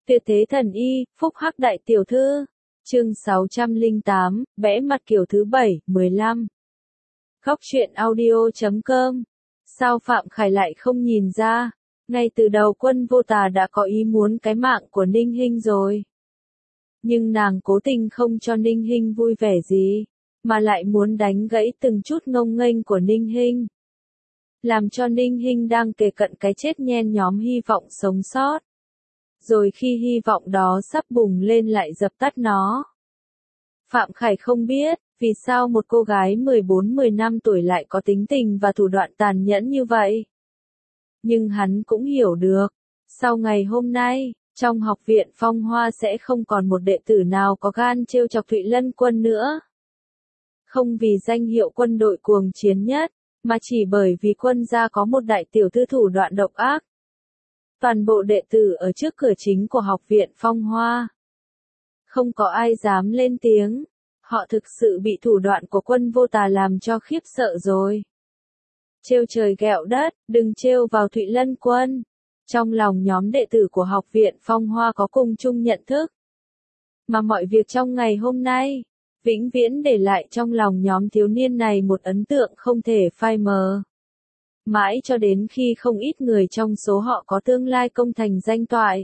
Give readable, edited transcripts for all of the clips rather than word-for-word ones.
Tuyệt thế thần y, phúc hắc đại tiểu thư. Chương 608, vẽ mặt kiểu thứ 7, 15. Góc truyện audio.com. Sao Phạm Khải lại không nhìn ra? Ngay từ đầu Quân Vô Tà đã có ý muốn cái mạng của Ninh Hinh rồi. Nhưng nàng cố tình không cho Ninh Hinh vui vẻ gì, mà lại muốn đánh gãy từng chút ngông nghênh của Ninh Hinh. Làm cho Ninh Hinh đang kề cận cái chết nhen nhóm hy vọng sống sót. Rồi khi hy vọng đó sắp bùng lên lại dập tắt nó. Phạm Khải không biết, vì sao một cô gái 14-15 tuổi lại có tính tình và thủ đoạn tàn nhẫn như vậy. Nhưng hắn cũng hiểu được, sau ngày hôm nay, trong học viện Phong Hoa sẽ không còn một đệ tử nào có gan trêu chọc Thụy Lân Quân nữa. Không vì danh hiệu quân đội cuồng chiến nhất, mà chỉ bởi vì quân gia có một đại tiểu thư thủ đoạn độc ác. Toàn bộ đệ tử ở trước cửa chính của học viện Phong Hoa. Không có ai dám lên tiếng, họ thực sự bị thủ đoạn của Quân Vô Tà làm cho khiếp sợ rồi. Trêu trời ghẹo đất, đừng trêu vào Thụy Lân Quân. Trong lòng nhóm đệ tử của học viện Phong Hoa có cùng chung nhận thức. Mà mọi việc trong ngày hôm nay, vĩnh viễn để lại trong lòng nhóm thiếu niên này một ấn tượng không thể phai mờ. Mãi cho đến khi không ít người trong số họ có tương lai công thành danh toại.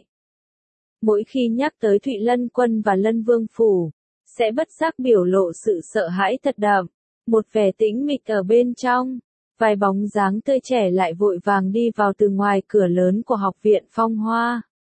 Mỗi khi nhắc tới Thụy Lân Quân và Lân Vương Phủ, sẽ bất giác biểu lộ sự sợ hãi thật đậm, một vẻ tĩnh mịch ở bên trong, vài bóng dáng tươi trẻ lại vội vàng đi vào từ ngoài cửa lớn của học viện Phong Hoa.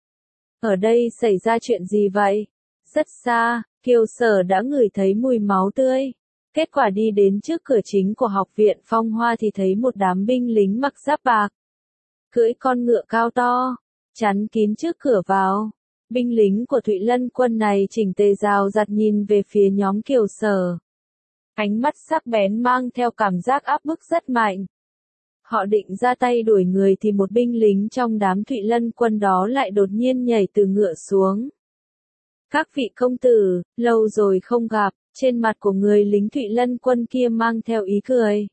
Ở đây xảy ra chuyện gì vậy? Rất xa, Kiều Sở đã ngửi thấy mùi máu tươi. Kết quả đi đến trước cửa chính của học viện Phong Hoa thì thấy một đám binh lính mặc giáp bạc. Cưỡi con ngựa cao to, chắn kín trước cửa vào. Binh lính của Thụy Lân Quân này chỉnh tề rào rạt nhìn về phía nhóm Kiều Sở. Ánh mắt sắc bén mang theo cảm giác áp bức rất mạnh. Họ định ra tay đuổi người thì một binh lính trong đám Thụy Lân Quân đó lại đột nhiên nhảy từ ngựa xuống. Các vị công tử, lâu rồi không gặp, trên mặt của người lính Thụy Lân Quân kia mang theo ý cười.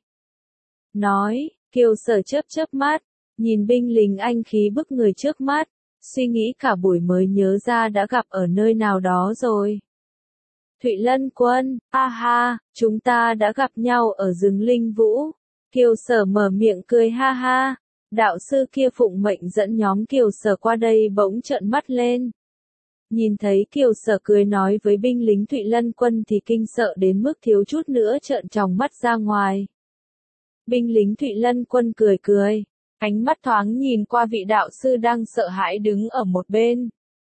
Nói, Kiều Sở chớp mắt, nhìn binh lính anh khí bức người trước mắt, suy nghĩ cả buổi mới nhớ ra đã gặp ở nơi nào đó rồi. Thụy Lân Quân, ha, chúng ta đã gặp nhau ở rừng Linh Vũ. Kiều Sở mở miệng cười ha ha, đạo sư kia phụng mệnh dẫn nhóm Kiều Sở qua đây bỗng trợn mắt lên. Nhìn thấy Kiều Sở cười nói với binh lính Thụy Lân Quân thì kinh sợ đến mức thiếu chút nữa trợn tròng mắt ra ngoài. Binh lính Thụy Lân Quân cười, ánh mắt thoáng nhìn qua vị đạo sư đang sợ hãi đứng ở một bên.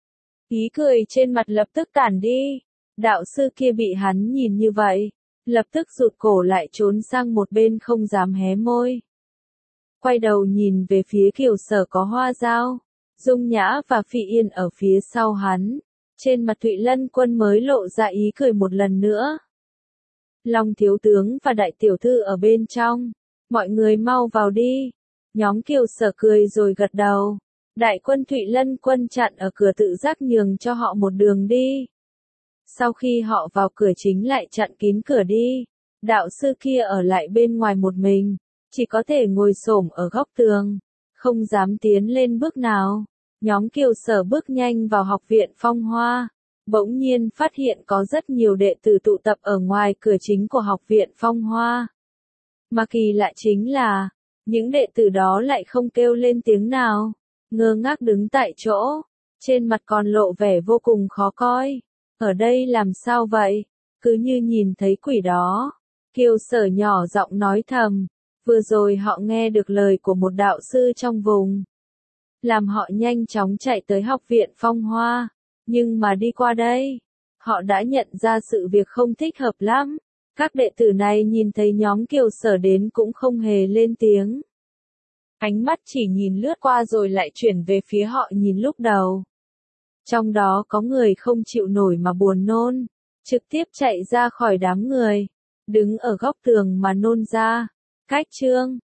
Ý cười trên mặt lập tức tản đi, đạo sư kia bị hắn nhìn như vậy, lập tức rụt cổ lại trốn sang một bên không dám hé môi. Quay đầu nhìn về phía Kiều Sở có Hoa Dao, Dung Nhã và Phi Yên ở phía sau hắn, trên mặt Thụy Lân Quân mới lộ ra ý cười một lần nữa. Long thiếu tướng và đại tiểu thư ở bên trong, mọi người mau vào đi. Nhóm Kiều Sở cười rồi gật đầu. Đại quân Thụy Lân Quân chặn ở cửa tự giác nhường cho họ một đường đi. Sau khi họ vào cửa chính lại chặn kín cửa đi. Đạo sư kia ở lại bên ngoài một mình, chỉ có thể ngồi xổm ở góc tường, không dám tiến lên bước nào. Nhóm Kiều Sở bước nhanh vào học viện Phong Hoa, bỗng nhiên phát hiện có rất nhiều đệ tử tụ tập ở ngoài cửa chính của học viện Phong Hoa. Mà kỳ lạ chính là, những đệ tử đó lại không kêu lên tiếng nào, ngơ ngác đứng tại chỗ, trên mặt còn lộ vẻ vô cùng khó coi. Ở đây làm sao vậy? Cứ như nhìn thấy quỷ đó. Kiều Sở nhỏ giọng nói thầm, vừa rồi họ nghe được lời của một đạo sư trong vùng. Làm họ nhanh chóng chạy tới học viện Phong Hoa, nhưng mà đi qua đây, họ đã nhận ra sự việc không thích hợp lắm. Các đệ tử này nhìn thấy nhóm Kiều Sở đến cũng không hề lên tiếng. Ánh mắt chỉ nhìn lướt qua rồi lại chuyển về phía họ nhìn lúc đầu. Trong đó có người không chịu nổi mà buồn nôn, trực tiếp chạy ra khỏi đám người, đứng ở góc tường mà nôn ra. Cách chương